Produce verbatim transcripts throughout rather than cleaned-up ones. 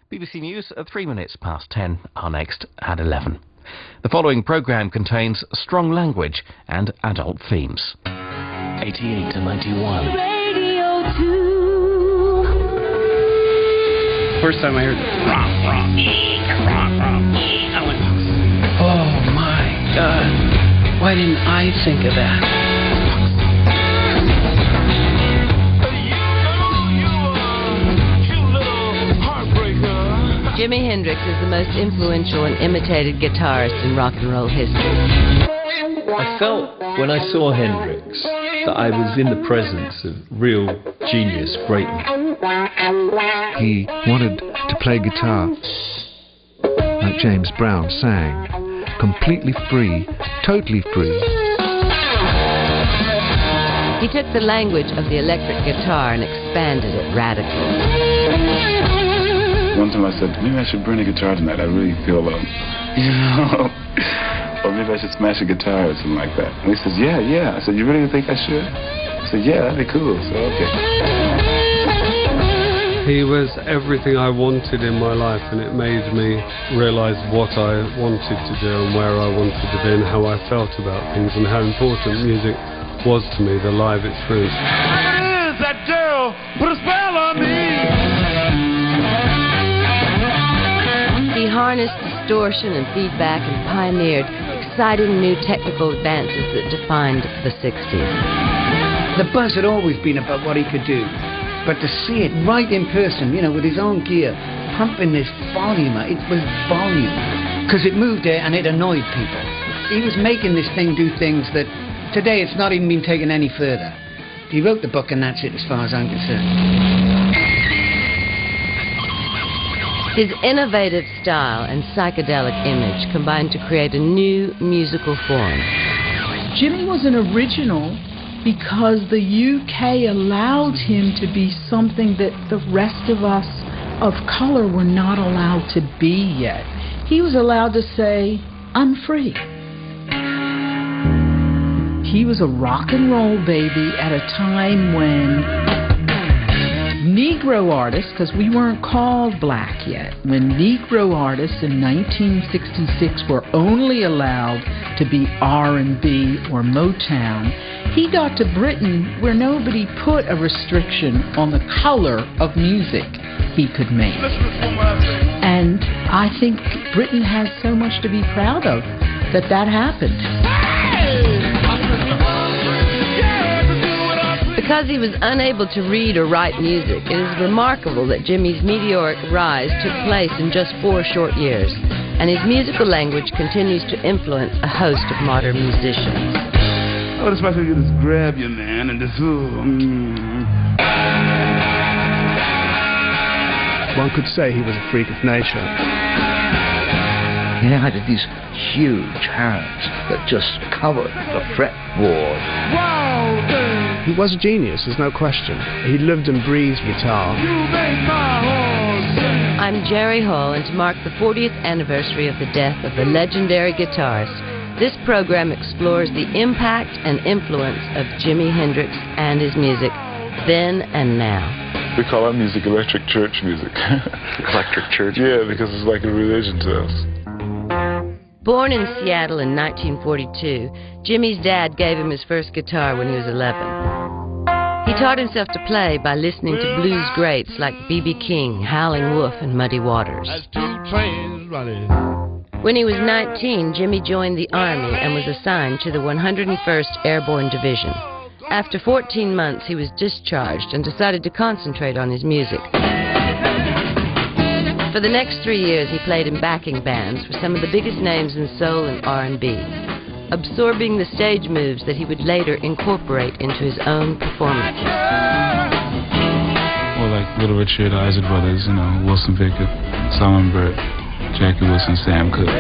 B B C News at three minutes past ten, our next at eleven. The following programme contains strong language and adult themes. eighty-eight to ninety-one. Radio two. First time I heard it, rom, rom, rom, rom, I went, oh my God, why didn't I think of that? Jimi Hendrix is the most influential and imitated guitarist in rock and roll history. I felt when I saw Hendrix that I was in the presence of real genius, greatness. He wanted to play guitar like James Brown sang, completely free, totally free. He took the language of the electric guitar and expanded it radically. One time I said, maybe I should bring a guitar tonight. I really feel, um, you know, or maybe I should smash a guitar or something like that. And he says, yeah, yeah. I said, you really think I should? I said, yeah, that'd be cool. So, okay. He was everything I wanted in my life, and it made me realize what I wanted to do and where I wanted to be and how I felt about things and how important music was to me, the live experience. It is that girl put a spell on me. He harnessed distortion and feedback and pioneered exciting new technical advances that defined the sixties. The buzz had always been about what he could do, but to see it right in person, you know, with his own gear, pumping this volume, it was volume, because it moved there and it annoyed people. He was making this thing do things that today it's not even been taken any further. He wrote the book and that's it as far as I'm concerned. His innovative style and psychedelic image combined to create a new musical form. Jimmy was an original because the U K allowed him to be something that the rest of us of color were not allowed to be yet. He was allowed to say, I'm free. He was a rock and roll baby at a time when Negro artists, because we weren't called black yet, when Negro artists in nineteen sixty-six were only allowed to be R and B or Motown, he got to Britain where nobody put a restriction on the color of music he could make. And I think Britain has so much to be proud of that that happened. Because he was unable to read or write music, it is remarkable that Jimmy's meteoric rise took place in just four short years, and his musical language continues to influence a host of modern musicians. Oh, this might be just grab you, man, and just, ooh, mm. One could say he was a freak of nature. He had these huge hands that just covered the fretboard. Wow! He was a genius, there's no question. He lived and breathed guitar. I'm Jerry Hall, and to mark the fortieth anniversary of the death of the legendary guitarist, this program explores the impact and influence of Jimi Hendrix and his music, then and now. We call our music electric church music. Electric church? Yeah, because it's like a religion to us. Born in Seattle in nineteen forty-two, Jimmy's dad gave him his first guitar when he was eleven. He taught himself to play by listening to blues greats like B B King, Howlin' Wolf, and Muddy Waters. When he was nineteen, Jimmy joined the Army and was assigned to the one hundred first Airborne Division. After fourteen months, he was discharged and decided to concentrate on his music. For the next three years, he played in backing bands for some of the biggest names in soul and R and B, absorbing the stage moves that he would later incorporate into his own performances. Well, like Little Richard, Isaac Brothers, you know, Wilson Pickett, Solomon Burke, Jackie Wilson, Sam Cooke.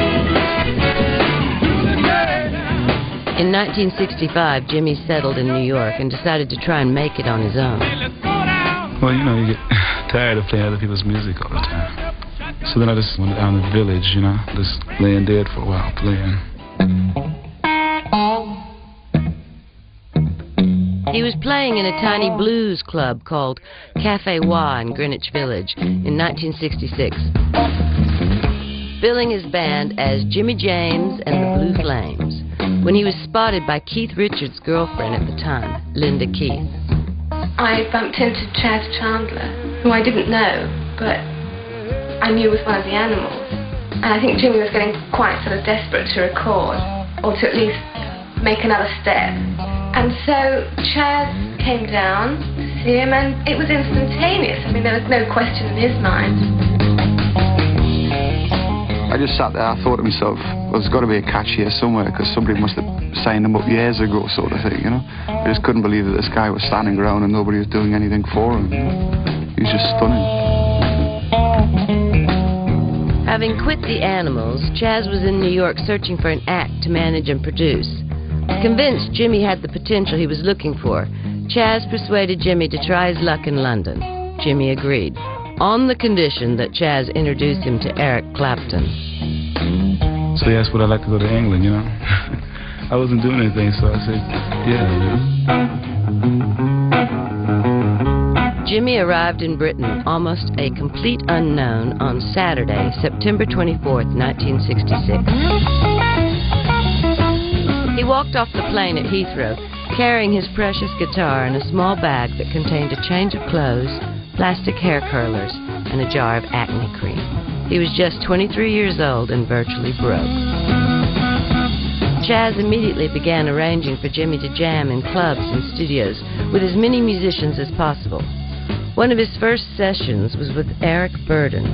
In nineteen sixty-five, Jimmy settled in New York and decided to try and make it on his own. Well, you know, you get tired of playing other people's music all the time. So then I just went down to the village, you know, just laying dead for a while, playing. He was playing in a tiny blues club called Cafe Wa in Greenwich Village in nineteen sixty-six, billing his band as Jimmy James and the Blue Flames, when he was spotted by Keith Richards' girlfriend at the time, Linda Keith. I bumped into Chas Chandler, who I didn't know, but I knew was one of the Animals. And I think Jimmy was getting quite sort of desperate to record, or to at least make another step. And so Chas came down to see him, and it was instantaneous. I mean, there was no question in his mind. I just sat there, I thought to myself, well, there's got to be a catch here somewhere, because somebody must have signed him up years ago, sort of thing, you know. I just couldn't believe that this guy was standing around and nobody was doing anything for him. He was just stunning. Having quit the Animals, Chas was in New York searching for an act to manage and produce. Convinced Jimmy had the potential he was looking for, Chas persuaded Jimmy to try his luck in London. Jimmy agreed, on the condition that Chas introduced him to Eric Clapton. So he asked would I like to go to England, you know. I wasn't doing anything, so I said, yeah. Jimmy arrived in Britain almost a complete unknown on Saturday, September twenty-fourth, nineteen sixty-six. He walked off the plane at Heathrow, carrying his precious guitar in a small bag that contained a change of clothes, plastic hair curlers, and a jar of acne cream. He was just twenty-three years old and virtually broke. Chas immediately began arranging for Jimmy to jam in clubs and studios with as many musicians as possible. One of his first sessions was with Eric Burdon.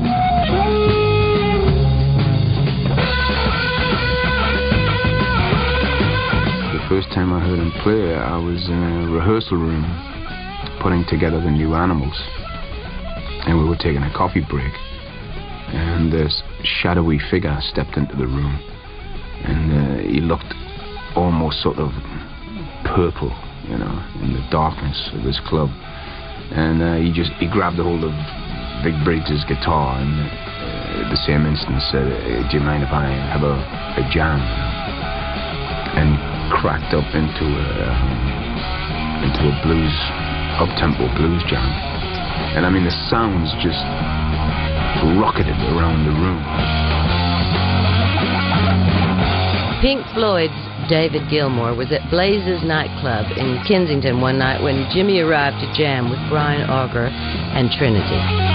The first time I heard him play, I was in a rehearsal room putting together the new Animals. And we were taking a coffee break. And this shadowy figure stepped into the room. And uh, he looked almost sort of purple, you know, in the darkness of this club. And uh, he just, he grabbed a hold of Vic Briggs' guitar and uh, at the same instant said, uh, do you mind if I have a, a jam? And cracked up into a, into a blues, up-tempo blues jam. And I mean, the sounds just rocketed around the room. Pink Floyd's David Gilmour was at Blaze's nightclub in Kensington one night when Jimmy arrived to jam with Brian Auger and Trinity.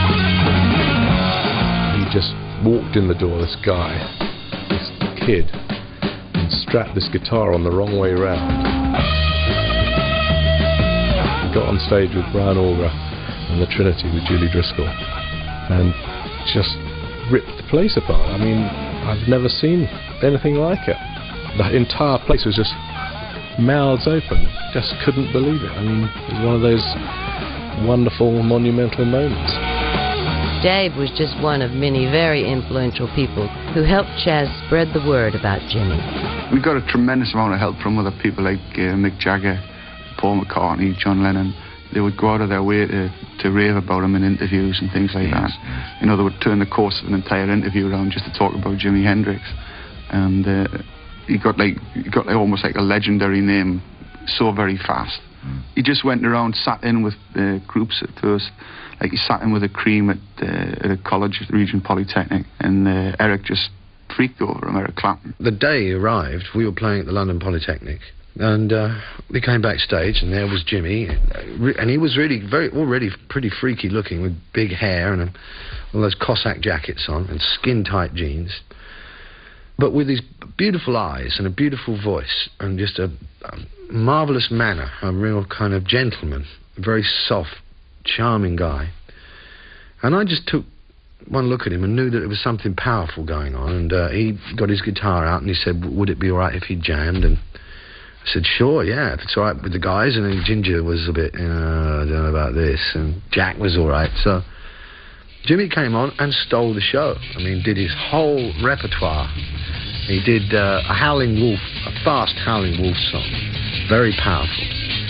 He just walked in the door, this guy, this kid, and strapped this guitar on the wrong way round. He got on stage with Brian Auger and the Trinity with Julie Driscoll and just ripped the place apart. I mean, I've never seen anything like it. The entire place was just mouths open. Just couldn't believe it. I mean, it was one of those wonderful, monumental moments. Dave was just one of many very influential people who helped Chas spread the word about Jimmy. We got a tremendous amount of help from other people like uh, Mick Jagger, Paul McCartney, John Lennon. They would go out of their way to, to rave about him in interviews and things like that. You know, they would turn the course of an entire interview around just to talk about Jimi Hendrix. And uh, he got like he got like almost like a legendary name so very fast. Mm. He just went around, sat in with uh, groups at first. Like he sat in with a Cream at, uh, at a college at Regent Polytechnic, and uh, Eric just freaked over him, Eric Clapton. The day he arrived, we were playing at the London Polytechnic, and uh, we came backstage, and there was Jimmy, and he was really very already pretty freaky looking, with big hair and a, all those Cossack jackets on and skin-tight jeans, but with these beautiful eyes and a beautiful voice and just a, a marvellous manner, a real kind of gentleman, a very soft, charming guy. And I just took one look at him and knew that there was something powerful going on, and uh, he got his guitar out and he said, would it be all right if he jammed? And I said, sure, yeah, if it's all right with the guys. And then Ginger was a bit, uh, I don't know about this, and Jack was all right. So Jimmy came on and stole the show. I mean, did his whole repertoire. He did uh, a Howling Wolf, a fast Howling Wolf song, very powerful.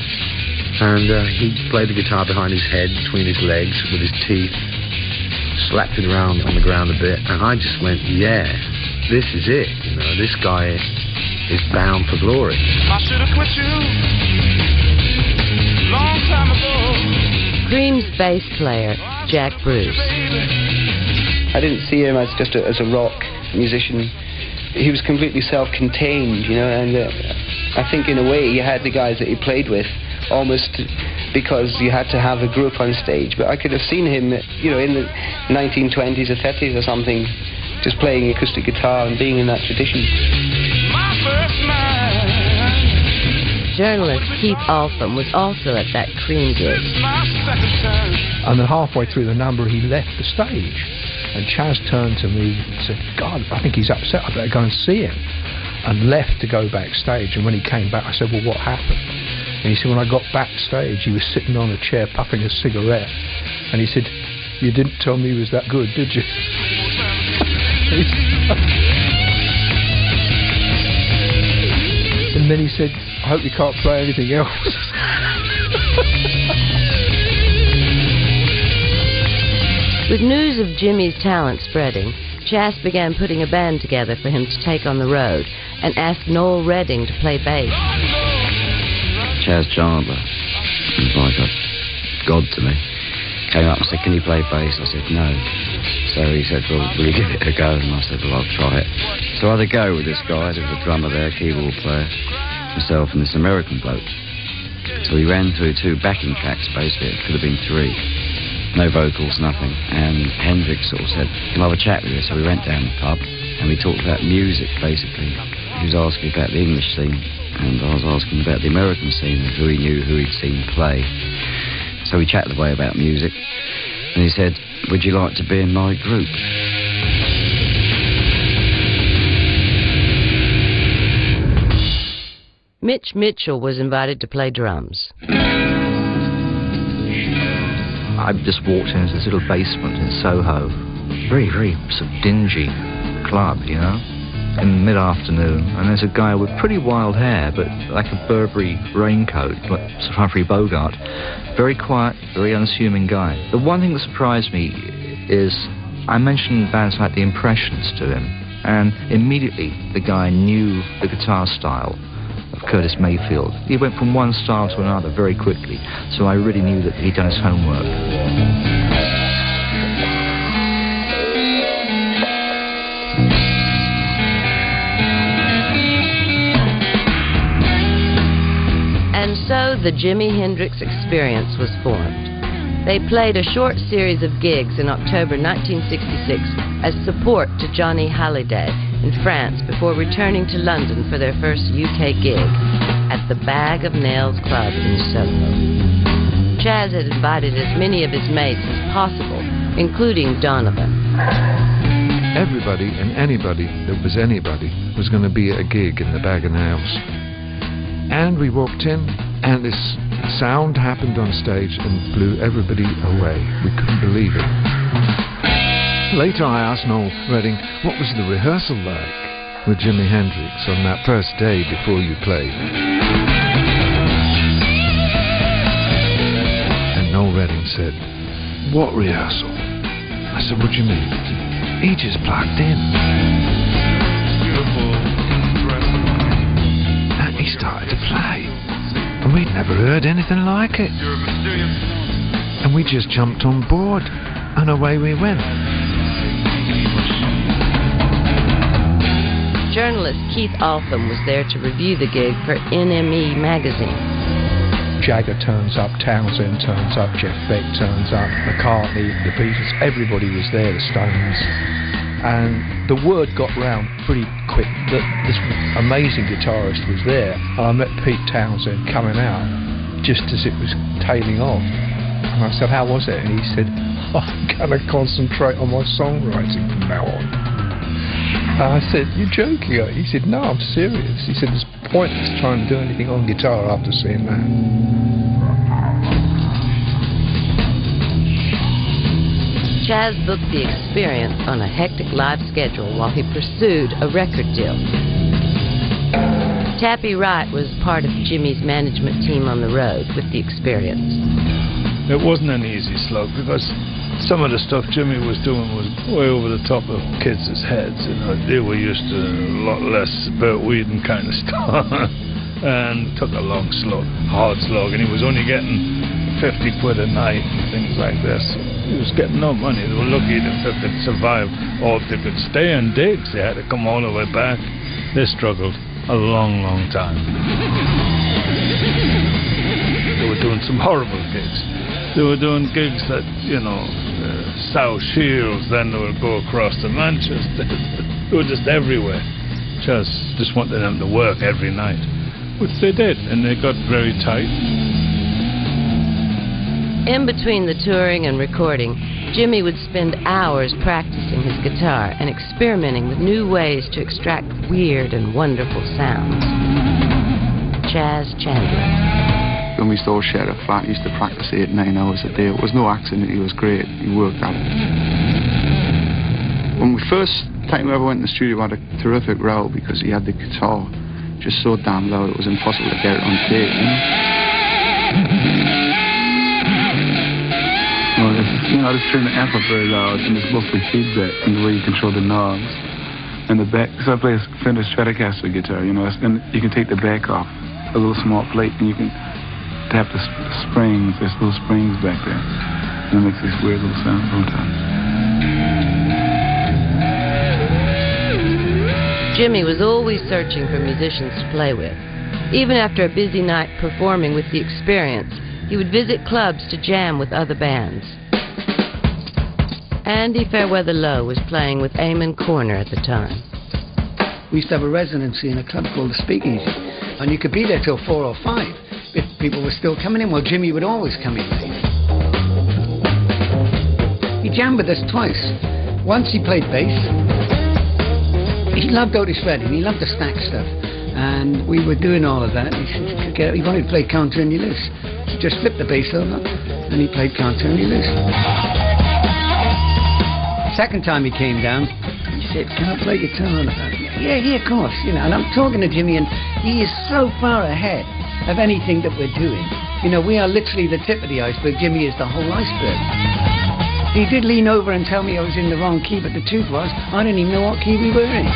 And uh, he played the guitar behind his head, between his legs, with his teeth, slapped it around on the ground a bit, and I just went, yeah, this is it, you know, this guy is bound for glory. I should have quit you. Cream's bass player, Jack Bruce. I didn't see him as just a, as a rock musician. He was completely self-contained, you know, and uh, I think in a way he had the guys that he played with almost because you had to have a group on stage. But I could have seen him, you know, in the nineteen twenties or thirties or something, just playing acoustic guitar and being in that tradition. Journalist Keith Altham was also at that Cream gig. And then halfway through the number, he left the stage. And Chas turned to me and said, God, I think he's upset, I better go and see him. And left to go backstage. And when he came back, I said, well, what happened? And he said, when I got backstage, he was sitting on a chair puffing a cigarette. And he said, you didn't tell me he was that good, did you? And then he said, I hope you can't play anything else. With news of Jimmy's talent spreading, Chas began putting a band together for him to take on the road and asked Noel Redding to play bass. Chas Chandler was like a god to me. Came up and said, can you play bass? I said, no. So he said, well, will you give it a go? And I said, well, I'll try it. So I had a go with this guy. There was a drummer there, keyboard player, myself and this American bloke. So we ran through two backing tracks, basically. It could have been three. No vocals, nothing. And Hendrix sort of said, can I have a chat with you? So we went down the pub and we talked about music, basically. He was asking about the English scene and I was asking about the American scene and who he knew, who he'd seen play. So we chatted away about music and he said, would you like to be in my group? Mitch Mitchell was invited to play drums. I just walked into this little basement in Soho. Very, very sort of dingy club, you know, in mid-afternoon. And there's a guy with pretty wild hair, but like a Burberry raincoat, like Sir Humphrey Bogart. Very quiet, very unassuming guy. The one thing that surprised me is I mentioned bands like The Impressions to him, and immediately the guy knew the guitar style of Curtis Mayfield. He went from one style to another very quickly, so I really knew that he'd done his homework. And so the Jimi Hendrix Experience was formed. They played a short series of gigs in October nineteen sixty-six as support to Johnny Hallyday in France before returning to London for their first U K gig at the Bag of Nails Club in Soho. Chas had invited as many of his mates as possible, including Donovan. Everybody and anybody that was anybody was going to be at a gig in the Bag of Nails. And we walked in, and this sound happened on stage and blew everybody away. We couldn't believe it. Later I asked Noel Redding, what was the rehearsal like with Jimi Hendrix on that first day before you played? And Noel Redding said, what rehearsal? I said, what do you mean? He just plugged in. And he started to play. And we'd never heard anything like it. And we just jumped on board, and away we went. Journalist Keith Altham was there to review the gig for N M E magazine. Jagger turns up, Townsend turns up, Jeff Beck turns up, McCartney, the Beatles, everybody was there, the Stones. And the word got round pretty quick that this amazing guitarist was there. And I met Pete Townsend coming out just as it was tailing off. And I said, how was it? And he said, I'm going to concentrate on my songwriting from now on. And I said, you're joking? He said, no, I'm serious. He said, it's pointless trying to do anything on guitar after seeing that. Chas booked the Experience on a hectic live schedule while he pursued a record deal. Tappy Wright was part of Jimmy's management team on the road with the Experience. It wasn't an easy slog because some of the stuff Jimmy was doing was way over the top of kids' heads. You know, they were used to a lot less Bert Weedon kind of stuff. And it took a long slog, hard slog, and he was only getting fifty quid a night and things like this. He was getting no money. They were lucky if they could survive, or if they could stay in digs, they had to come all the way back. They struggled a long, long time. They were doing some horrible gigs. They were doing gigs that, you know, uh, South Shields, then they would go across to Manchester. They were just everywhere. Just, just wanted them to work every night, which they did, and they got very tight. In between the touring and recording, Jimmy would spend hours practicing his guitar and experimenting with new ways to extract weird and wonderful sounds. Chas Chandler. When we still shared a flat, he used to practice eight, nine hours a day. It was no accident, he was great, he worked at it. When we first time we ever went in the studio, we had a terrific row because he had the guitar just so damn loud it was impossible to get it on tape, you know? Well, it's, you know, I just turn the amp up very loud, and it's mostly feedback and the way you control the knobs. And the back, so I play a Fender Stratocaster guitar, you know, and you can take the back off, a little small plate, and you can tap the sp springs. There's little springs back there, and it makes this weird little sound sometimes. Jimmy was always searching for musicians to play with. Even after a busy night performing with The Experience, he would visit clubs to jam with other bands. Andy Fairweather Lowe was playing with Eamon Corner at the time. We used to have a residency in a club called the Speakeasy, and you could be there till four or five. If people were still coming in, well, Jimmy would always come in late. He jammed with us twice. Once he played bass. He loved Otis Redding, he loved the stack stuff, and we were doing all of that. He, he wanted to play Counter and You Loose. So just flip the bass over, and he played Counter and You Loose. Second time he came down, he said, "Can I play guitar?" And I thought, yeah, yeah, of course. You know, and I'm talking to Jimmy, and he is so far ahead of anything that we're doing. You know, we are literally the tip of the iceberg. Jimmy is the whole iceberg. He did lean over and tell me I was in the wrong key, but the truth was, I didn't even know what key we were in.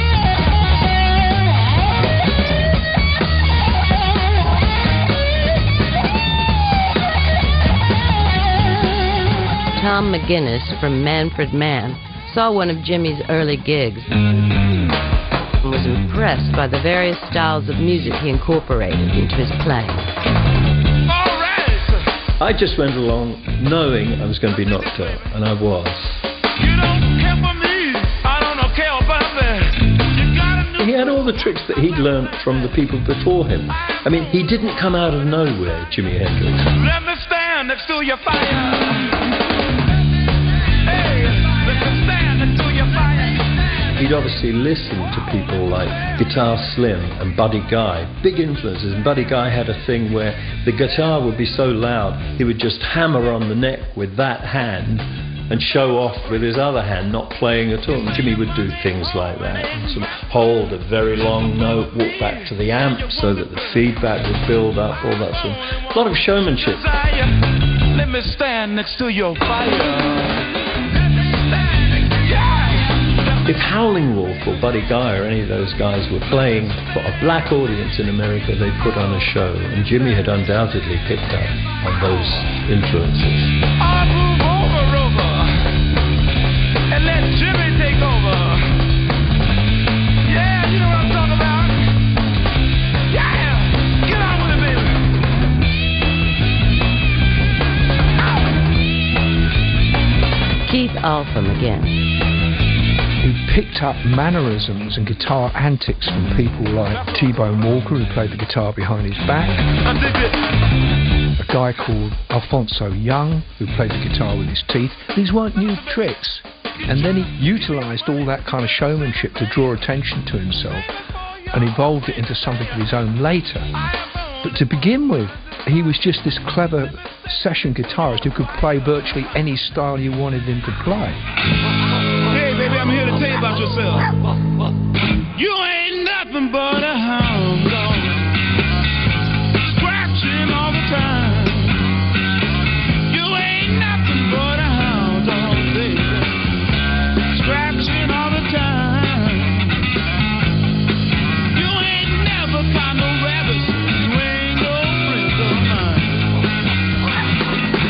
Tom McGuinness from Manfred Mann saw one of Jimmy's early gigs and was impressed by the various styles of music he incorporated into his playing. I just went along knowing I was going to be knocked out, and I was. You don't care for me, I don't care about that. He had all the tricks that he'd learned from the people before him. I mean, he didn't come out of nowhere, Jimi Hendrix. Let me stand next to your fire. Hey, let me stand next to your fire. He'd obviously listened to people like Guitar Slim and Buddy Guy, big influences, and Buddy Guy had a thing where the guitar would be so loud he would just hammer on the neck with that hand and show off with his other hand, not playing at all. And Jimmy would do things like that, and sort of hold a very long note, walk back to the amp so that the feedback would build up, all that sort of, a lot of showmanship. Let me stand next to your fire. If Howling Wolf or Buddy Guy or any of those guys were playing for a black audience in America, they'd put on a show, and Jimmy had undoubtedly picked up on those influences. I move over, over, and let Jimmy take over. Yeah, you know what I'm talking about. Yeah, get on with it, baby. Keith Alpham again. He picked up mannerisms and guitar antics from people like T-Bone Walker, who played the guitar behind his back. A guy called Alfonso Young, who played the guitar with his teeth. These weren't new tricks. And then he utilised all that kind of showmanship to draw attention to himself and evolved it into something of his own later. But to begin with, he was just this clever session guitarist who could play virtually any style you wanted him to play. Hey, baby, I'm here to tell you about yourself. You ain't nothing but a hound dog, scratching all the time. You ain't nothing but a hound dog, baby, scratching all the time. You ain't never caught no rabbits. You ain't no friend of mine.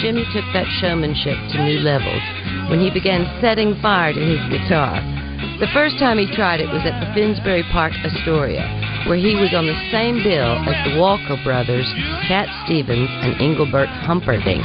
Jimmy took that showmanship to new levels when he began setting fire to his guitar. The first time he tried it was at the Finsbury Park Astoria, where he was on the same bill as the Walker brothers, Cat Stevens, and Engelbert Humperdinck.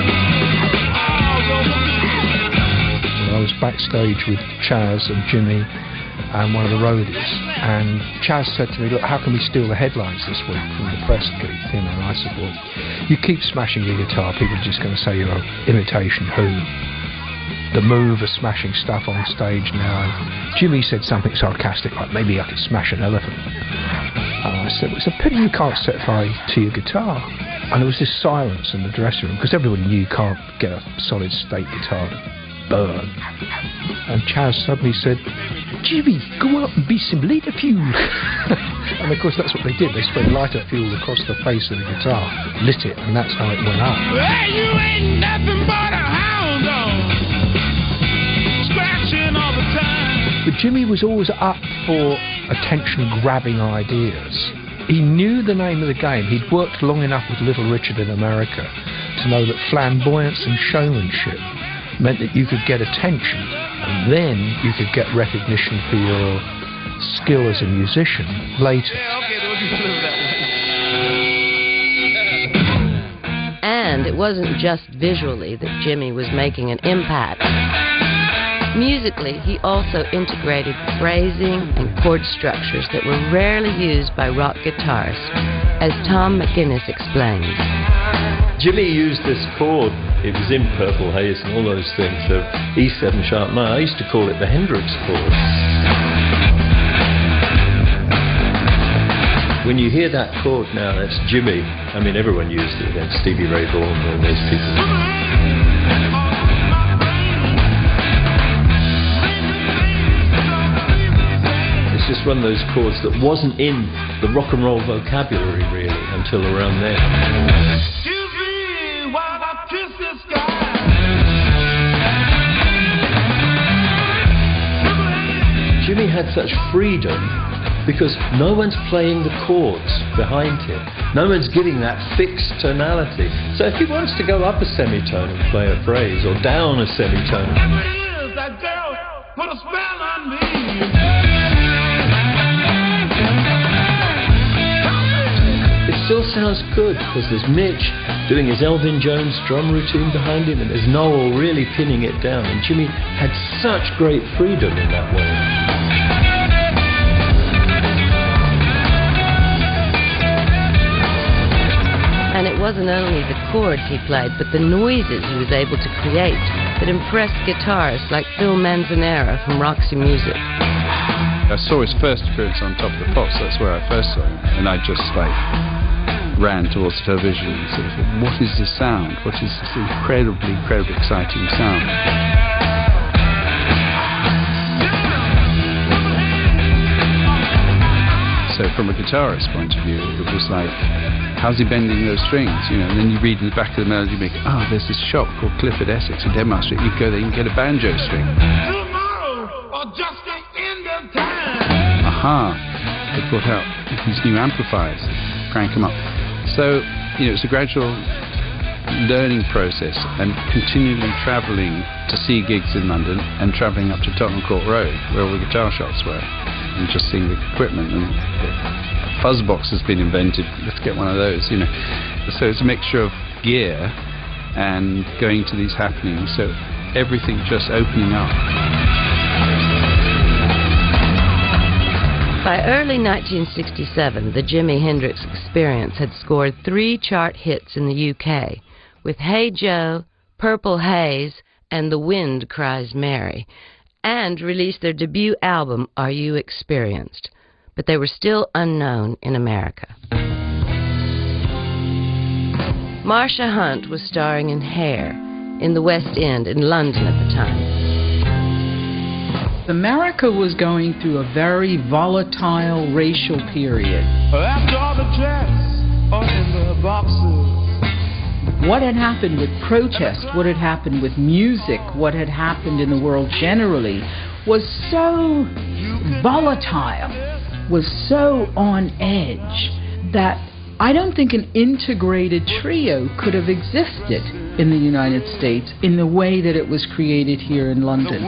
I was backstage with Chas and Jimmy and one of the roadies, and Chas said to me, look, how can we steal the headlines this week from the press, Keith? You know, and I said, well, you keep smashing your guitar, people are just going to say you're an imitation who. The Move are smashing stuff on stage now. And Jimmy said something sarcastic like, maybe I could smash an elephant. And I said, well, it's a pity you can't set fire to your guitar. And there was this silence in the dressing room, because everybody knew you can't get a solid state guitar to burn. And Chas suddenly said, Jimmy, go out and be some lighter fuel. And of course that's what they did. They spread lighter fuel across the face of the guitar, lit it, and that's how it went up. Well, you ain't nothing but a hound dog, scratching all the time. But Jimmy was always up for attention-grabbing ideas. He knew the name of the game. He'd worked long enough with Little Richard in America to know that flamboyance and showmanship meant that you could get attention, and then you could get recognition for your skill as a musician later. And it wasn't just visually that Jimmy was making an impact. Musically, he also integrated phrasing and chord structures that were rarely used by rock guitarists, as Tom McGuinness explains. Jimmy used this chord, it was in Purple Haze and all those things, so E seven sharp nine. I used to call it the Hendrix chord. When you hear that chord now, that's Jimmy. I mean, everyone used it then, Stevie Ray Vaughan and those people. It's just one of those chords that wasn't in the rock and roll vocabulary really until around then. Jimmy had such freedom because no one's playing the chords behind him. No one's giving that fixed tonality. So if he wants to go up a semitone and play a phrase, or down a semitone, That girl put a spell on me. it still sounds good because there's Mitch doing his Elvin Jones drum routine behind him, and there's Noel really pinning it down. And Jimmy had such great freedom in that way. And it wasn't only the chords he played, but the noises he was able to create that impressed guitarists like Phil Manzanera from Roxy Music. I saw his first appearance on Top of the Pops, that's where I first saw him, and I just like ran towards the television and sort of said, what is this sound? What is this incredibly, incredibly exciting sound? So from a guitarist's point of view, it was like, how's he bending those strings? You know, and then you read in the back of the melody, you make, oh, there's this shop called Clifford Essex in Denmark Street. You go there, you can get a banjo string. Tomorrow or just the end of time. Aha! They brought out these new amplifiers, crank them up. So, you know, it's a gradual learning process and continually travelling to see gigs in London and travelling up to Tottenham Court Road, where all the guitar shops were, and just seeing the equipment. And a fuzzbox has been invented, let's get one of those, you know. So it's a mixture of gear and going to these happenings, so everything just opening up. By early nineteen sixty-seven, the Jimi Hendrix Experience had scored three chart hits in the U K, with Hey Joe, Purple Haze, and The Wind Cries Mary, and released their debut album, Are You Experienced? But they were still unknown in America. Marsha Hunt was starring in Hair in the West End in London at the time. America was going through a very volatile racial period. After all the tracks are in the boxes. What had happened with protest, what had happened with music, what had happened in the world generally was so volatile, was so on edge that I don't think an integrated trio could have existed in the United States in the way that it was created here in London.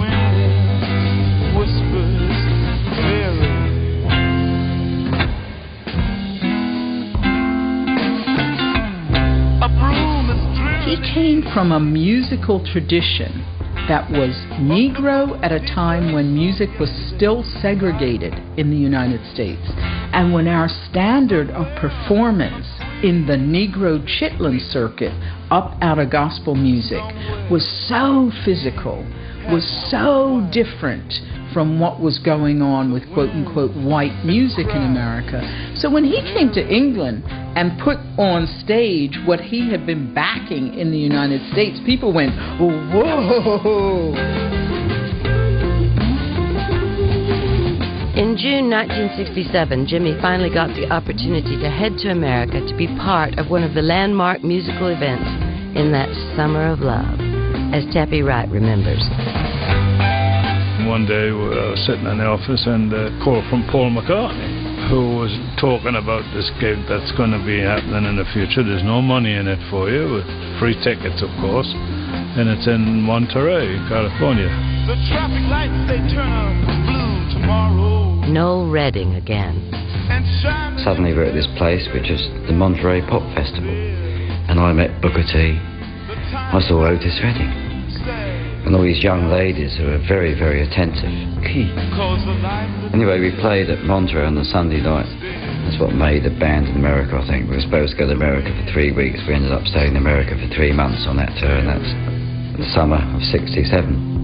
He came from a musical tradition that was Negro at a time when music was still segregated in the United States, and when our standard of performance in the Negro Chitlin circuit up out of gospel music was so physical, was so different from what was going on with quote-unquote white music in America. So when he came to England and put on stage what he had been backing in the United States, people went, whoa! In June nineteen sixty-seven, Jimmy finally got the opportunity to head to America to be part of one of the landmark musical events in that Summer of Love, as Tappy Wright remembers. One day I was sitting in the office and a call from Paul McCartney, who was talking about this gig that's going to be happening in the future. There's no money in it for you, with free tickets, of course, and it's in Monterey, California. The traffic lights, they turn blue tomorrow. Noel Redding again. Suddenly we're at this place, which is the Monterey Pop Festival, and I met Booker T. I saw Otis Redding, and all these young ladies who were very, very attentive. Key. Anyway, we played at Monterey on the Sunday night. That's what made the band in America, I think. We were supposed to go to America for three weeks. We ended up staying in America for three months on that tour, and that's the summer of sixty-seven.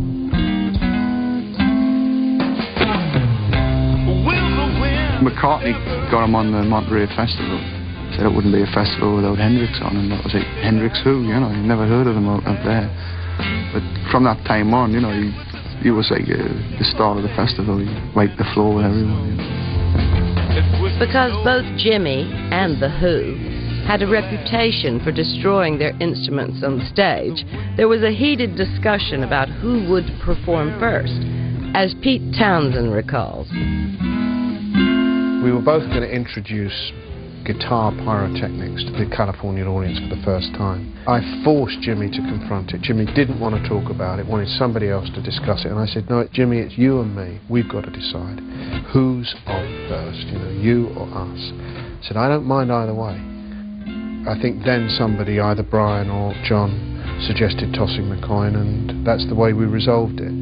McCartney got him on the Monterey Festival. Said it wouldn't be a festival without Hendrix on, and that was it. Hendrix who? You know, you never heard of him out, out there. But from that time on, you know, he, he was like uh, the star of the festival. He wiped the floor with everyone. You know. Because both Jimmy and The Who had a reputation for destroying their instruments on stage, there was a heated discussion about who would perform first, as Pete Townsend recalls. We were both going to introduce guitar pyrotechnics to the Californian audience for the first time. I forced Jimmy to confront it. Jimmy didn't want to talk about it, wanted somebody else to discuss it, and I said, no, Jimmy, it's you and me. We've got to decide who's on first, you know, you or us. I said, I don't mind either way. I think then somebody, either Brian or John, suggested tossing the coin, and that's the way we resolved it.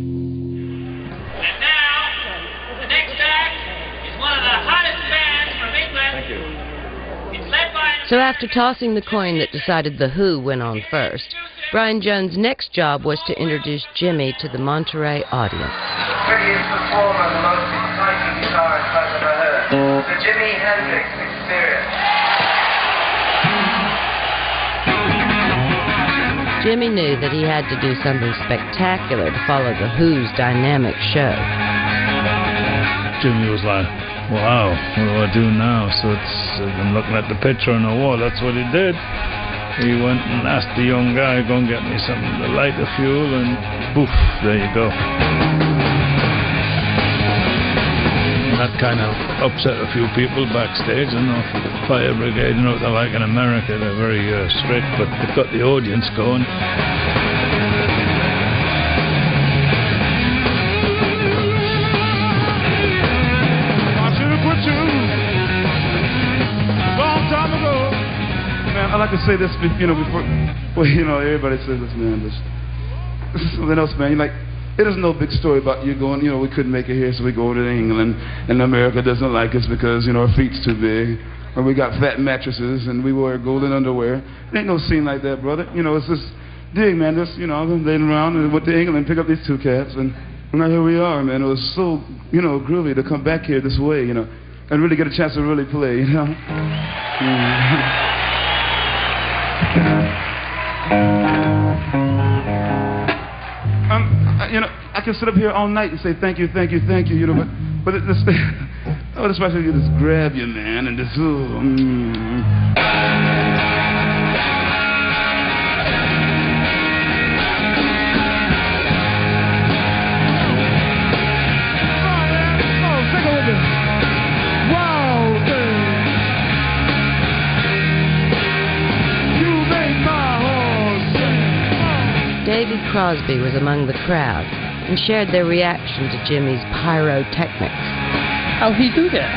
So after tossing the coin that decided The Who went on first, Brian Jones' next job was to introduce Jimmy to the Monterey audience. Prettiest performer, the most exciting guitarist I've ever heard. The Jimi Hendrix Experience. Jimmy knew that he had to do something spectacular to follow The Who's dynamic show. Jimmy was like, wow, what do I do now? So it's, I'm looking at the picture on the wall. That's what he did. He went and asked the young guy, go and get me something to light the fuel, and poof, there you go. And that kind of upset a few people backstage. I know for the fire brigade, you know what they're like in America, they're very uh, strict, but it got the audience going. I like to say this, you know, before, well, you know, everybody says this, man, this, this is something else, man. Like, it isn't no big story about you going, you know, we couldn't make it here, so we go to England, and America doesn't like us because, you know, our feet's too big, or we got fat mattresses, and we wear golden underwear. It ain't no scene like that, brother. You know, it's just, dig, man, just, you know, I've been laying around and went to England and pick up these two cats, and, and now here we are, man. It was so, you know, groovy to come back here this way, you know, and really get a chance to really play, you know. Mm. Um, you know, I can sit up here all night and say thank you, thank you, thank you, you know, but but it just, oh, this actually just grab you, man, and just, ooh, mm. David Crosby was among the crowd and shared their reaction to Jimmy's pyrotechnics. How'd he do that?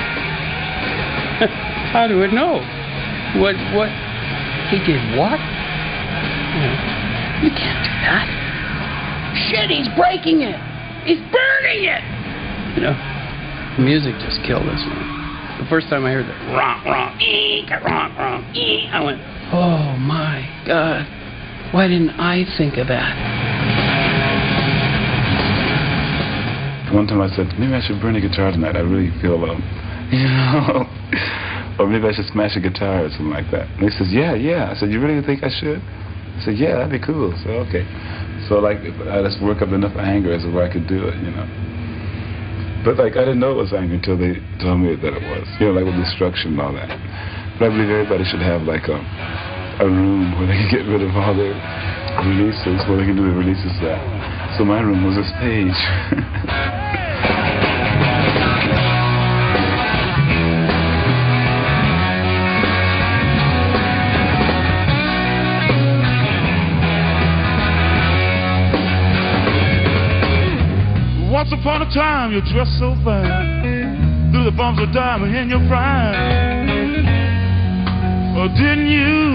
How do it know? What, what? He did what? You can't do that. Shit, he's breaking it. He's burning it. You know, music just killed us, man. The first time I heard that, wrong, wrong, eek, wrong, wrong, eek, I went, oh my God, why didn't I think of that? One time I said, maybe I should burn a guitar tonight. I really feel, um, you know, or maybe I should smash a guitar or something like that. And he says, yeah, yeah. I said, you really think I should? I said, yeah, that'd be cool. So, okay. So, like, I just work up enough anger as to where I could do it, you know. But, like, I didn't know it was anger until they told me that it was. You know, like with destruction and all that. But I believe everybody should have, like, a, a room where they can get rid of all their releases, where they can do the releases at. So my room was a stage. Once upon a time, you dressed so fine, threw the bumps of diamond in your prime. Or didn't you?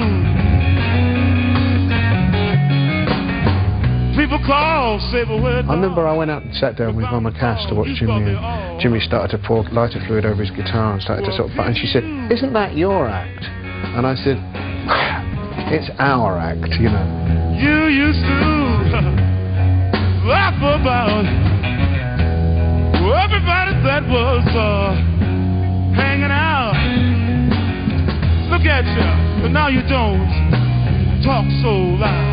People call, say, but where? I remember I went out and sat down with Mama Cass to watch Jimmy, and Jimmy started to pour lighter fluid over his guitar and started to sort of, and she said, "Isn't that your act?" And I said, "It's our act, you know." You used to laugh about everybody that was uh, hanging out. Look at you, but now you don't talk so loud.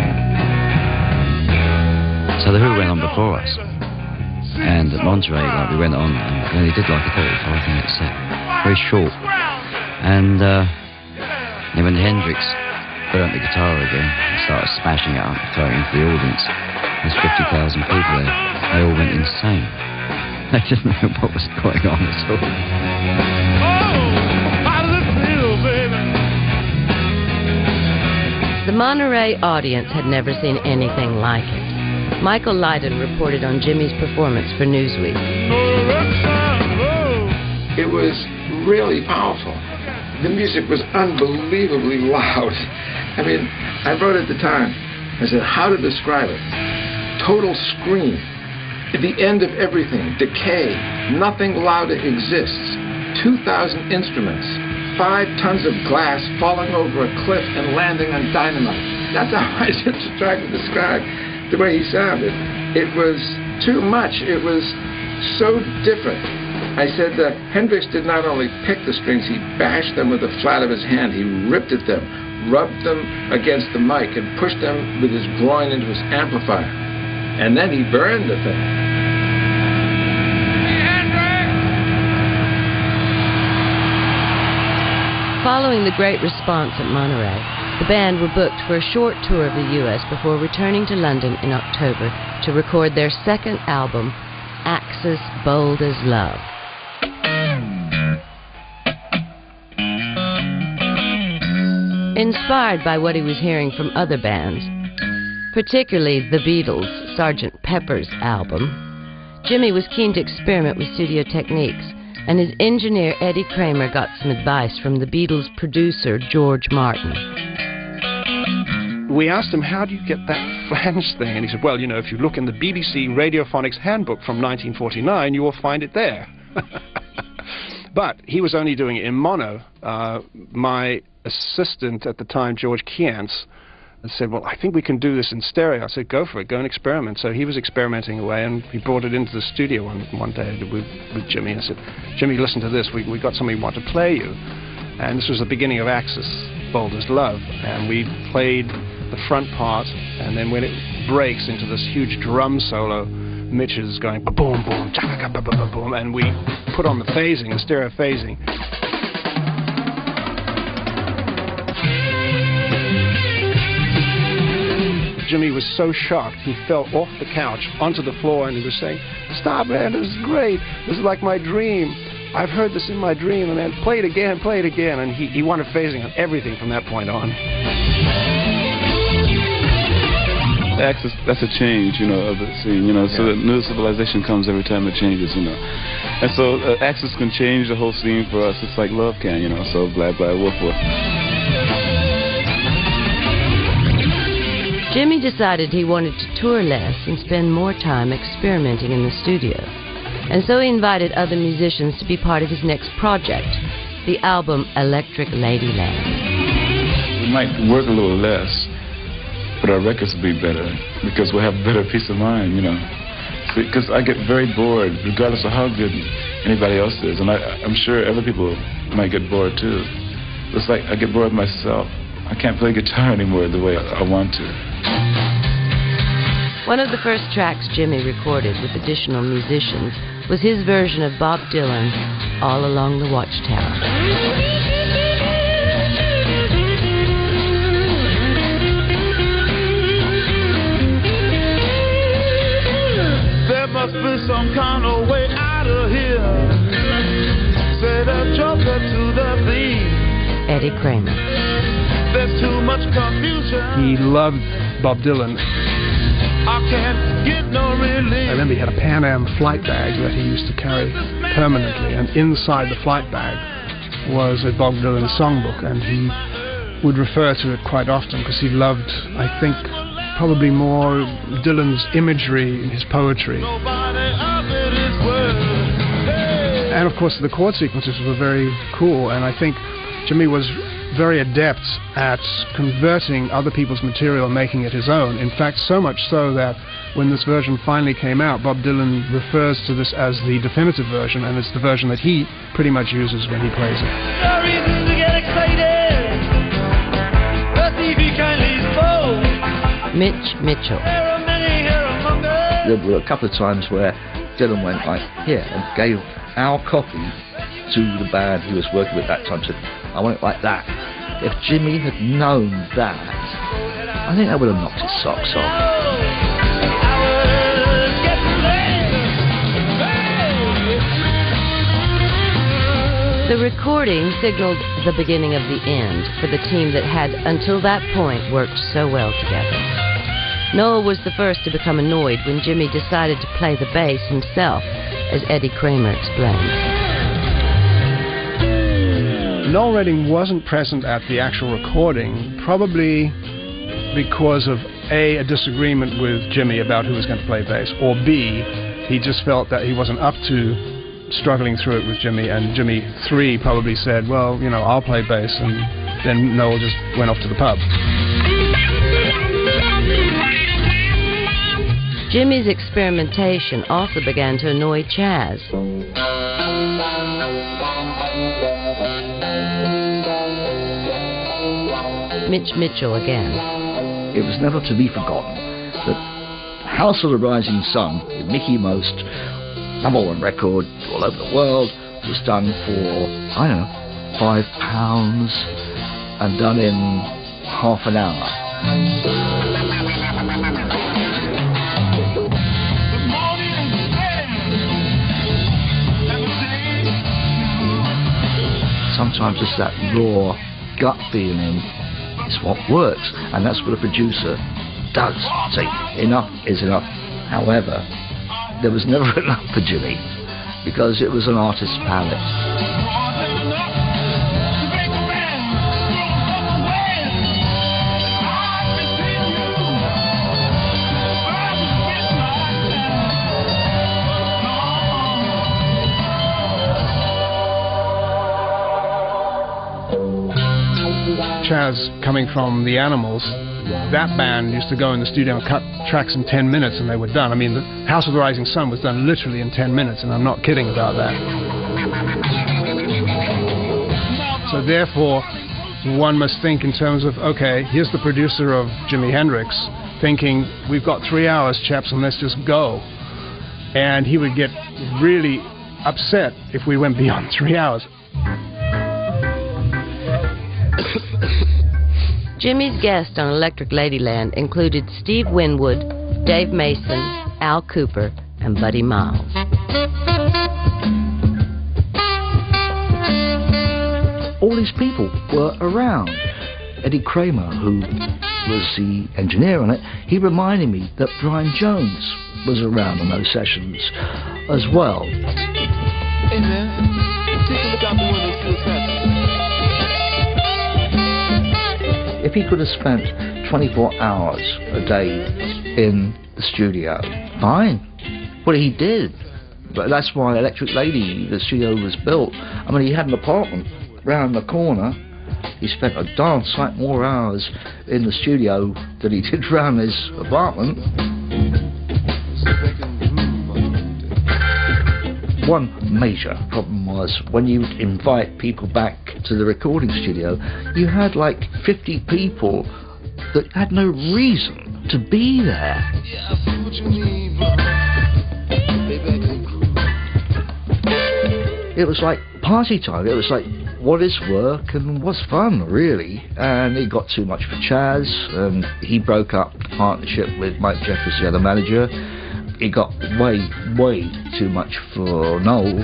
So the Who went on before us, and at Monterey, like, we went on, and we only did like a thirty-five minute set, very short. And uh, then when Hendrix burnt the guitar again and started smashing it up, throwing it into the audience, there's fifty thousand people there. They all went insane. They didn't know what was going on at all. Oh, how does it feel, baby? The Monterey audience had never seen anything like it. Michael Lydon reported on Jimmy's performance for Newsweek. It was really powerful. The music was unbelievably loud. I mean, I wrote at the time, I said, how to describe it? Total scream. At the end of everything, decay. Nothing louder exists. two thousand instruments. Five tons of glass falling over a cliff and landing on dynamite. That's how I just tried to describe the way he sounded. It was too much. It was so different. I said that Hendrix did not only pick the strings, he bashed them with the flat of his hand. He ripped at them, rubbed them against the mic, and pushed them with his groin into his amplifier. And then he burned the thing. Following the great response at Monterey, the band were booked for a short tour of the U S before returning to London in October to record their second album, Axis Bold as Love. Inspired by what he was hearing from other bands, particularly the Beatles' Sergeant Pepper's album, Jimmy was keen to experiment with studio techniques, and his engineer Eddie Kramer got some advice from the Beatles' producer George Martin. We asked him, how do you get that flange thing? And he said, well, you know, if you look in the B B C Radiophonics Handbook from nineteen forty-nine, you will find it there. But he was only doing it in mono. Uh, my assistant at the time, George Kiantz, said, well, I think we can do this in stereo. I said, go for it, go and experiment. So he was experimenting away, and he brought it into the studio one, one day with, with Jimmy. I said, Jimmy, listen to this. We, we got something we want to play you. And this was the beginning of Axis, Bold as Love. And we played the front part, and then when it breaks into this huge drum solo, Mitch is going boom, boom, boom, and we put on the phasing, the stereo phasing. Jimmy was so shocked, he fell off the couch onto the floor, and he was saying, stop, man, this is great. This is like my dream. I've heard this in my dream, and man, play it again, play it again. And he, he wanted phasing on everything from that point on. acts as, that's a change, you know, of the scene, you know. So Yeah. the new civilization comes every time it changes, you know. And so uh, access can change the whole scene for us. It's like love can, you know. So blah blah woof woof. Jimmy decided he wanted to tour less and spend more time experimenting in the studio. And so he invited other musicians to be part of his next project, the album Electric Ladyland. We might work a little less, but our records will be better because we'll have better peace of mind, you know. Because I get very bored, regardless of how good anybody else is, and I, I'm sure other people might get bored too. It's like I get bored myself. I can't play guitar anymore the way I, I want to. One of the first tracks Jimmy recorded with additional musicians was his version of Bob Dylan, All Along the Watchtower. There must be some kind of way out of here. Say the joker to the thief. Eddie Kramer. There's too much confusion. He loved Bob Dylan. I can't get no relief. I remember he had a Pan Am flight bag that he used to carry permanently, and inside the flight bag was a Bob Dylan songbook, and he would refer to it quite often because he loved, I think, probably more Dylan's imagery in his poetry. And of course the chord sequences were very cool, and I think Jimmy was very adept at converting other people's material and making it his own. In fact, so much so that when this version finally came out, Bob Dylan refers to this as the definitive version, and it's the version that he pretty much uses when he plays it. No reason to get excited. Let's see if you kindly spoke. Mitch Mitchell. There are many here among us. There were a couple of times where Dylan went like here and gave our copy to the band he was working with at that time, said, I want it like that. If Jimmy had known that, I think that would have knocked his socks off. The recording signaled the beginning of the end for the team that had, until that point, worked so well together. Noel was the first to become annoyed when Jimmy decided to play the bass himself, as Eddie Kramer explained. Noel Redding wasn't present at the actual recording, probably because of A, a disagreement with Jimmy about who was going to play bass, or B, he just felt that he wasn't up to struggling through it with Jimmy, and Jimmy three probably said, well, you know, I'll play bass, and then Noel just went off to the pub. Jimmy's experimentation also began to annoy Chaz. Mitch Mitchell again. It was never to be forgotten that House of the Rising Sun, with Mickey Most, number one record all over the world, was done for, I don't know, five pounds and done in half an hour. Sometimes it's that raw gut feeling is what works, and that's what a producer does. Say, enough is enough. However, there was never enough for Jimmy, because it was an artist's palette. Chaz, coming from The Animals, that band used to go in the studio and cut tracks in ten minutes and they were done. I mean, the House of the Rising Sun was done literally in ten minutes, and I'm not kidding about that. So therefore, one must think in terms of, okay, here's the producer of Jimi Hendrix thinking, we've got three hours, chaps, and let's just go. And he would get really upset if we went beyond three hours. Jimmy's guests on Electric Ladyland included Steve Winwood, Dave Mason, Al Cooper, and Buddy Miles. All these people were around. Eddie Kramer, who was the engineer on it, he reminded me that Brian Jones was around on those sessions as well. Hey man, take a look out the window, see what's happening. If he could have spent twenty-four hours a day in the studio, fine. But he did. But that's why Electric Lady, the studio, was built. I mean, he had an apartment round the corner. He spent a darn sight more hours in the studio than he did round his apartment. One major problem was when you would invite people back to the recording studio, you had like fifty people that had no reason to be there. It was like party time. It was like, what is work and what's fun, really? And it got too much for Chaz, and he broke up the partnership with Mike Jeffers, the other manager. It got way, way too much for Noel.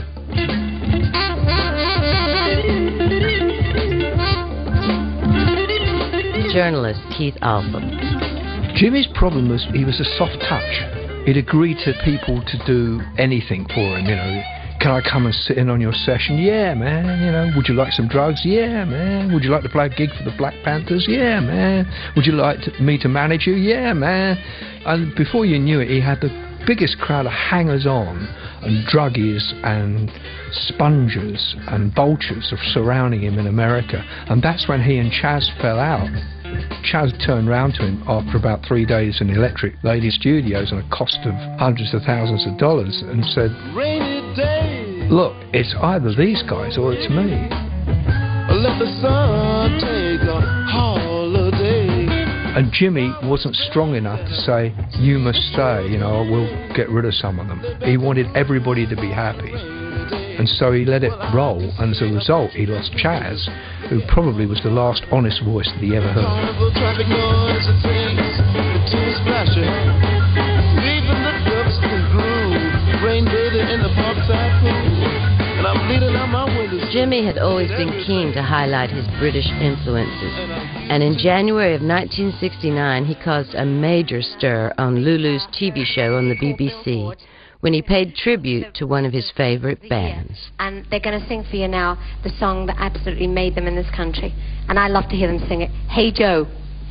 Journalist Keith Alpham. Jimmy's problem was he was a soft touch. He'd agree to people to do anything for him, you know. Can I come and sit in on your session? Yeah, man. You know, would you like some drugs? Yeah, man. Would you like to play a gig for the Black Panthers? Yeah, man. Would you like to, me to manage you? Yeah, man. And before you knew it, he had the biggest crowd of hangers-on and druggies and spongers and vultures surrounding him in America. And that's when he and Chaz fell out. Chaz turned round to him after about three days in Electric Lady Studios on a cost of hundreds of thousands of dollars and said, look, it's either these guys or it's me. Let the sun take a holiday. And Jimmy wasn't strong enough to say, you must stay, you know, we'll get rid of some of them. He wanted everybody to be happy. And so he let it roll, and as a result, he lost Chaz, who probably was the last honest voice that he ever heard. Traffic noise and things, tears splashing, leaving the ducks in groove, rain bathing in the parkside pool, and I'm bleeding out my windows. Jimmy had always been keen to highlight his British influences, and in January of nineteen sixty-nine, he caused a major stir on Lulu's T V show on the B B C, when he paid tribute to one of his favorite bands. And they're going to sing for you now the song that absolutely made them in this country. And I love to hear them sing it. Hey Joe.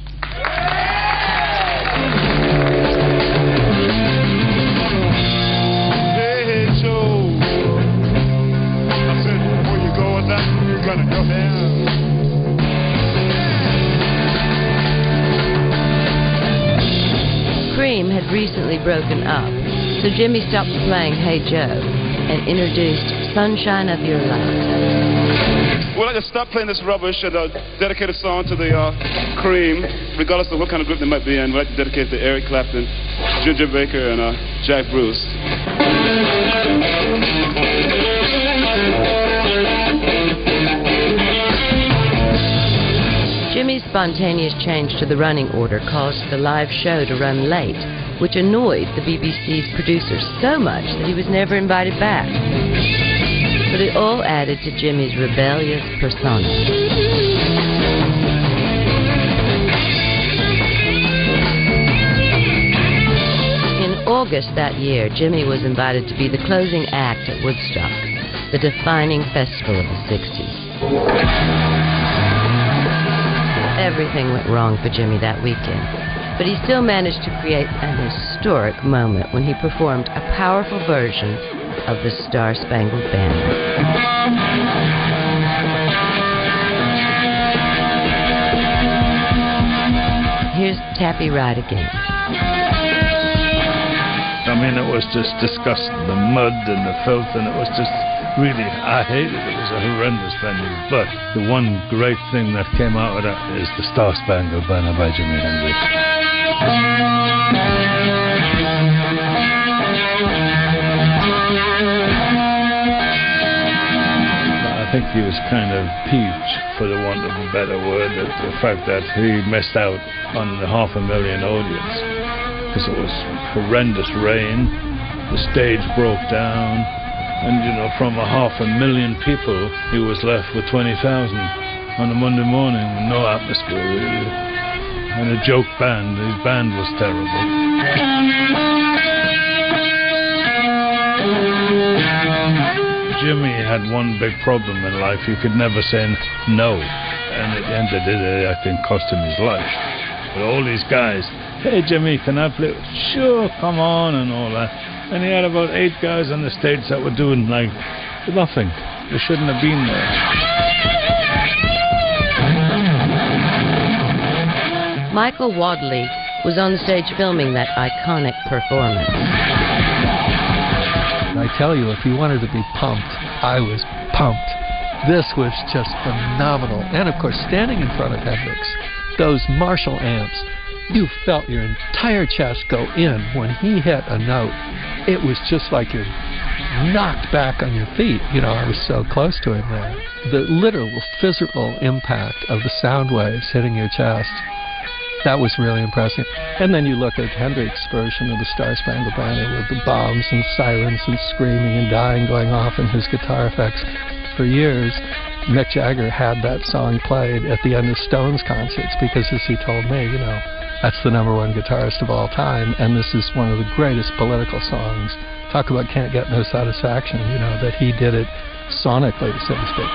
Hey, hey, Joe. I said, before you go with that, you're going to go down. Cream had recently broken up, so Jimmy stopped playing Hey Joe and introduced Sunshine of Your Life. Well, I just stopped playing this rubbish and uh, dedicate a song to the uh, Cream, regardless of what kind of group they might be in. We'd like to dedicate to Eric Clapton, Ginger Baker, and uh, Jack Bruce. Jimmy's spontaneous change to the running order caused the live show to run late, which annoyed the B B C's producer so much that he was never invited back. But it all added to Jimmy's rebellious persona. In August that year, Jimmy was invited to be the closing act at Woodstock, the defining festival of the sixties. Everything went wrong for Jimmy that weekend, but he still managed to create an historic moment when he performed a powerful version of the Star Spangled Banner. Here's Tappy Ride Again. I mean, it was just disgusting, the mud and the filth, and it was just really, I hated it. It was a horrendous venue. But the one great thing that came out of that is the Star Spangled Banner by Jimi Hendrix. I think he was kind of peeved, for the want of a better word, at the fact that he missed out on the half a million audience. Because it was horrendous rain, the stage broke down, and you know, from a half a million people, he was left with twenty thousand on a Monday morning with no atmosphere, really. in a joke band. His band was terrible. Jimmy had one big problem in life. He could never say no. And it ended, it, I think, cost him his life. But all these guys, hey, Jimmy, can I play? Sure, come on, and all that. And he had about eight guys on the stage that were doing, like, nothing. They shouldn't have been there. Michael Wadley was on stage filming that iconic performance. I tell you, if you wanted to be pumped, I was pumped. This was just phenomenal. And of course, standing in front of Hendrix, those Marshall amps, you felt your entire chest go in when he hit a note. It was just like you're knocked back on your feet. You know, I was so close to him there. The literal physical impact of the sound waves hitting your chest, that was really impressive. And then you look at Hendrix's version of the Star Spangled Banner with the bombs and sirens and screaming and dying going off and his guitar effects. For years, Mick Jagger had that song played at the end of Stones concerts because, as he told me, you know, that's the number one guitarist of all time, and this is one of the greatest political songs. Talk about can't get no satisfaction, you know, that he did it sonically, so to speak.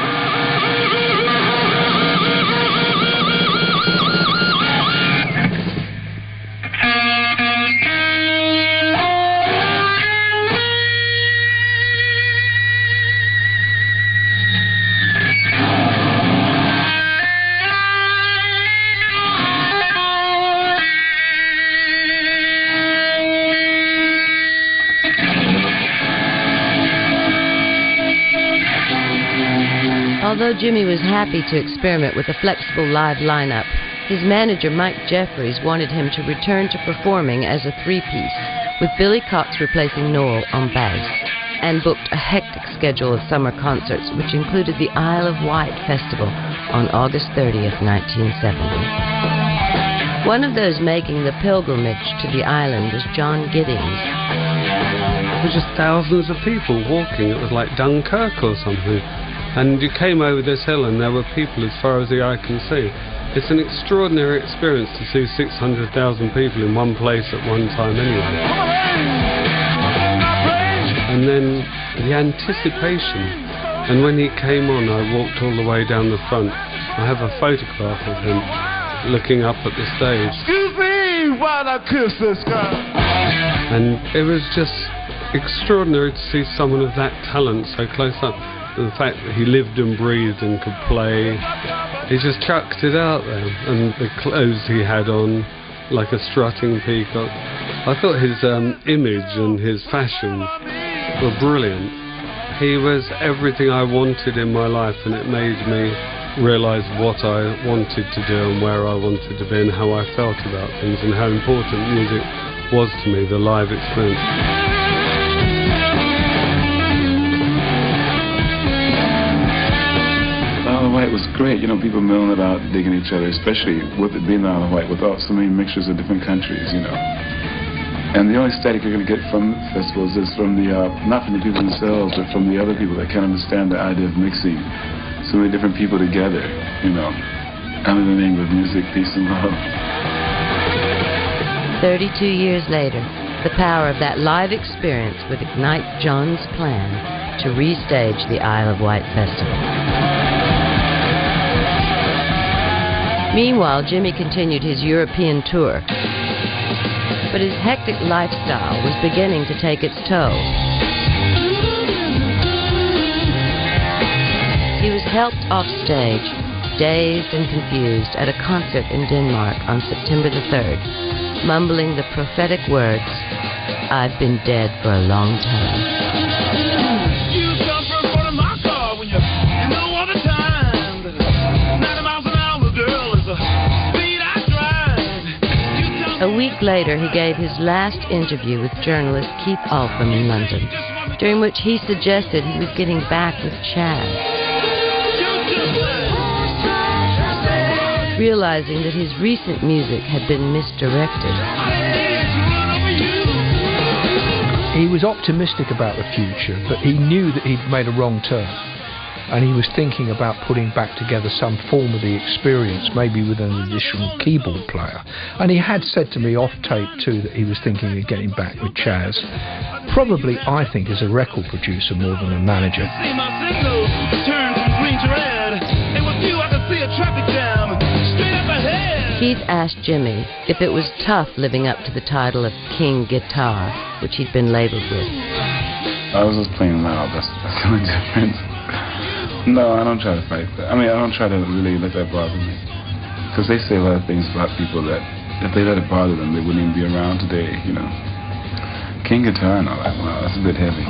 Although Jimmy was happy to experiment with a flexible live lineup, his manager Mike Jeffries wanted him to return to performing as a three-piece, with Billy Cox replacing Noel on bass, and booked a hectic schedule of summer concerts, which included the Isle of Wight Festival on August thirtieth, nineteen seventy. One of those making the pilgrimage to the island was John Giddings. It was just thousands of people walking. It was like Dunkirk or something. And you came over this hill and there were people as far as the eye can see. It's an extraordinary experience to see six hundred thousand people in one place at one time anyway. And then the anticipation. And when he came on, I walked all the way down the front. I have a photograph of him looking up at the stage. Excuse me while I kiss this girl. And it was just extraordinary to see someone of that talent so close up. The fact that he lived and breathed and could play, he just chucked it out there. And the clothes he had on, like a strutting peacock. I thought his um, image and his fashion were brilliant. He was everything I wanted in my life, and it made me realise what I wanted to do and where I wanted to be and how I felt about things and how important music was to me, the live experience. White was great. You know, people milling about, digging each other, especially with it being Isle of Wight, with all, so many mixtures of different countries, you know. And the only static you're going to get from festivals is from the, uh, not from the people themselves, but from the other people that can't understand the idea of mixing so many different people together, you know, under the name of music, peace, and love. Thirty-two years later, the power of that live experience would ignite John's plan to restage the Isle of Wight Festival. Meanwhile, Jimmy continued his European tour, but his hectic lifestyle was beginning to take its toll. He was helped off stage, dazed and confused, at a concert in Denmark on September the third, mumbling the prophetic words, "I've been dead for a long time." A week later, he gave his last interview with journalist Keith Alpham in London, during which he suggested he was getting back with Chaz. Realizing that his recent music had been misdirected. He was optimistic about the future, but he knew that he'd made a wrong turn. and he was thinking about putting back together some form of the experience, maybe with an additional keyboard player. And he had said to me off tape too that he was thinking of getting back with Chas, probably I think as a record producer more than a manager. See my signal turn from green to red, and with you I can see a traffic jam straight up ahead. Keith asked Jimmy if it was tough living up to the title of King Guitar, which he'd been labeled with. I was just playing loud, that's, that's the only difference. No, I don't try to fight that. I mean, I don't try to really let that bother me. Because they say a lot of things about people that if they let it bother them, they wouldn't even be around today, you know. King Guitar and all that, wow, that's a bit heavy.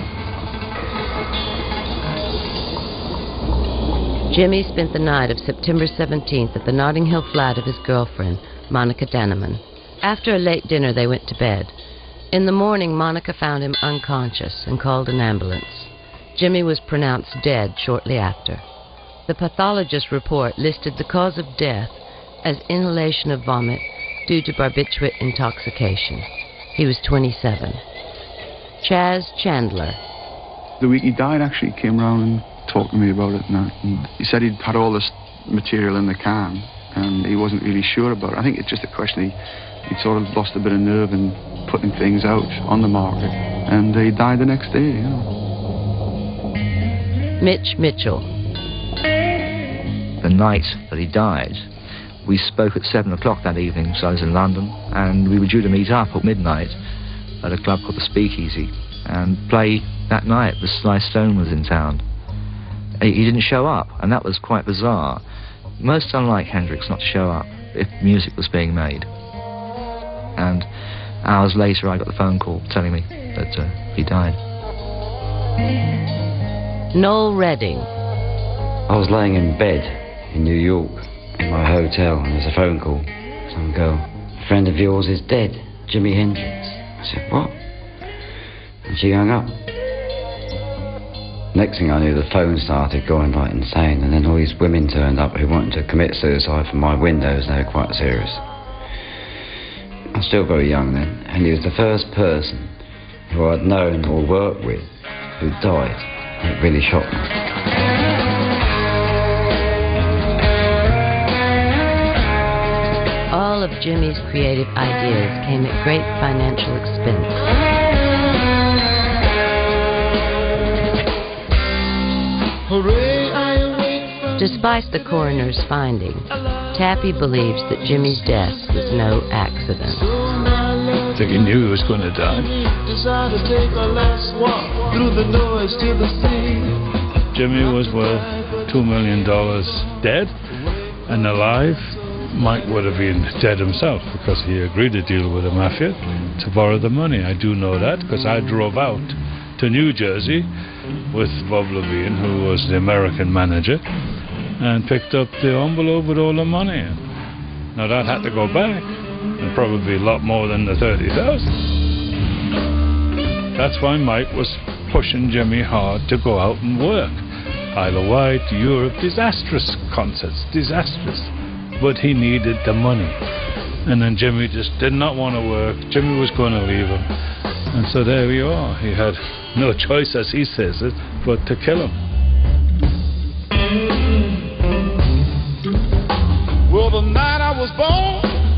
Jimmy spent the night of September seventeenth at the Notting Hill flat of his girlfriend, Monica Denneman. After a late dinner, they went to bed. In the morning, Monica found him unconscious and called an ambulance. Jimmy was pronounced dead shortly after. The pathologist's report listed the cause of death as inhalation of vomit due to barbiturate intoxication. He was twenty-seven. Chas Chandler. The week he died, actually, he came round and talked to me about it. And, and he said he'd had all this material in the can, and he wasn't really sure about it. I think it's just a question he, he'd sort of lost a bit of nerve in putting things out on the market, and he died the next day, you know. Mitch Mitchell. The night that he died, we spoke at seven o'clock that evening, so I was in London, and we were due to meet up at midnight at a club called the Speakeasy and play that night. The Sly Stone was in town. He didn't show up, and that was quite bizarre. Most unlike Hendrix not to show up if music was being made. And hours later I got the phone call telling me that uh, he died. Noel Redding. I was laying in bed in New York in my hotel, and there's a phone call. Some girl, a friend of yours is dead, Jimi Hendrix. I said, what? And she hung up. Next thing I knew, the phone started going like insane, and then all these women turned up who wanted to commit suicide from my windows. They were quite serious. I was still very young then, and he was the first person who I'd known or worked with who died. It really shocked me. All of Jimmy's creative ideas came at great financial expense. Despite the coroner's finding, Tappy believes that Jimmy's death was no accident. I think he knew he was going to die. Jimmy was worth two million dollars dead, and alive, Mike would have been dead himself because he agreed to deal with the mafia to borrow the money. I do know that because I drove out to New Jersey with Bob Levine, who was the American manager, and picked up the envelope with all the money. Now that had to go back, and probably a lot more than the thirty thousand. That's why Mike was pushing Jimmy hard to go out and work. Isle of Wight, Europe, disastrous concerts, disastrous. But he needed the money. And then Jimmy just did not want to work. Jimmy was going to leave him. And so there we are. He had no choice, as he says it, but to kill him. Well, the night I was born,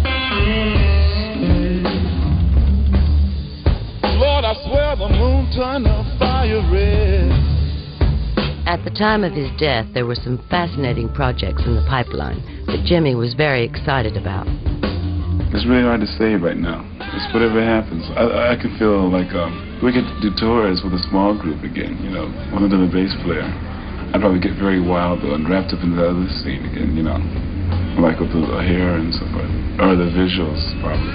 Lord, I swear the moon turned the fire red. At the time of his death, there were some fascinating projects in the pipeline that Jimmy was very excited about. It's really hard to say right now. It's whatever happens. I, I can feel like um, we could do tours with a small group again, you know, with another bass player. I'd probably get very wild, though, and wrapped up in the other scene again, you know, like with the hair and so forth, or the visuals, probably.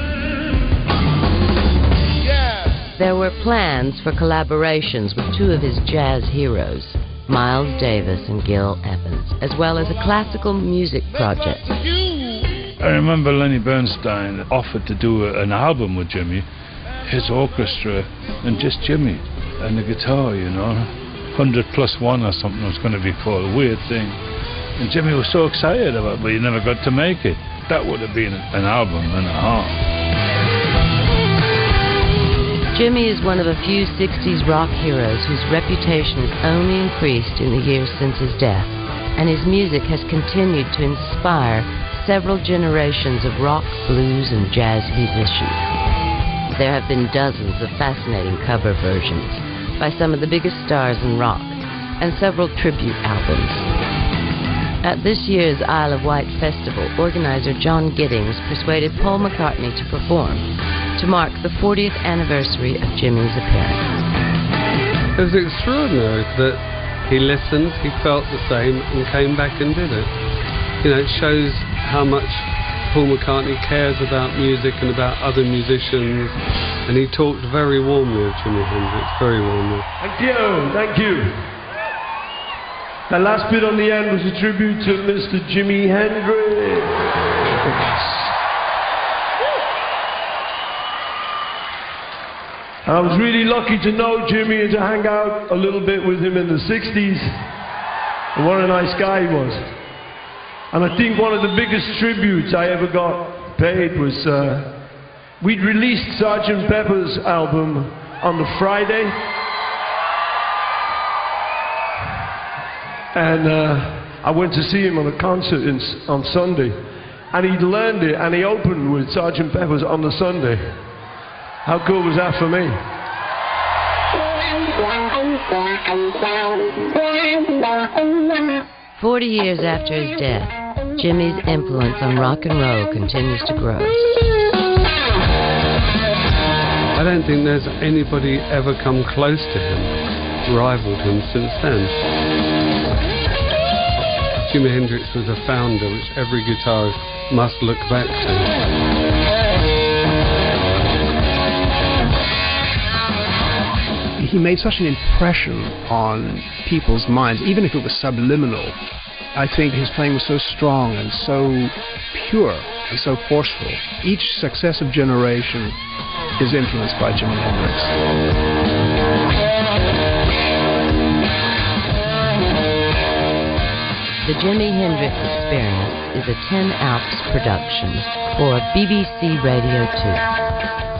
Yeah. There were plans for collaborations with two of his jazz heroes, Miles Davis and Gil Evans, as well as a classical music project. I remember Lenny Bernstein offered to do a, an album with Jimmy, his orchestra, and just Jimmy, and the guitar, you know. Hundred plus one or something was going to be called, a weird thing. And Jimmy was so excited about it, but he never got to make it. That would have been an album and a half. Jimmy is one of a few sixties rock heroes whose reputation has only increased in the years since his death, and his music has continued to inspire several generations of rock, blues, and jazz musicians. There have been dozens of fascinating cover versions by some of the biggest stars in rock, and several tribute albums. At this year's Isle of Wight Festival, organizer John Giddings persuaded Paul McCartney to perform to mark the fortieth anniversary of Jimmy's appearance. It was extraordinary that he listened, he felt the same, and came back and did it. You know, it shows how much Paul McCartney cares about music and about other musicians, and he talked very warmly of Jimi Hendrix, very warmly. Thank you, thank you. That last bit on the end was a tribute to Mister Jimi Hendrix. I was really lucky to know Jimmy and to hang out a little bit with him in the sixties. And what a nice guy he was. And I think one of the biggest tributes I ever got paid was, uh, we'd released Sergeant Pepper's album on the Friday. And uh, I went to see him on a concert in, on Sunday. And he'd learned it, and he opened with Sergeant Pepper's on the Sunday. How cool was that for me? Forty years after his death, Jimmy's influence on rock and roll continues to grow. I don't think there's anybody ever come close to him, rivaled him since then. Jimi Hendrix was a founder which every guitarist must look back to. He made such an impression on people's minds, even if it was subliminal. I think his playing was so strong and so pure and so forceful. Each successive generation is influenced by Jimi Hendrix. The Jimi Hendrix Experience is a ten Alps production for B B C Radio two.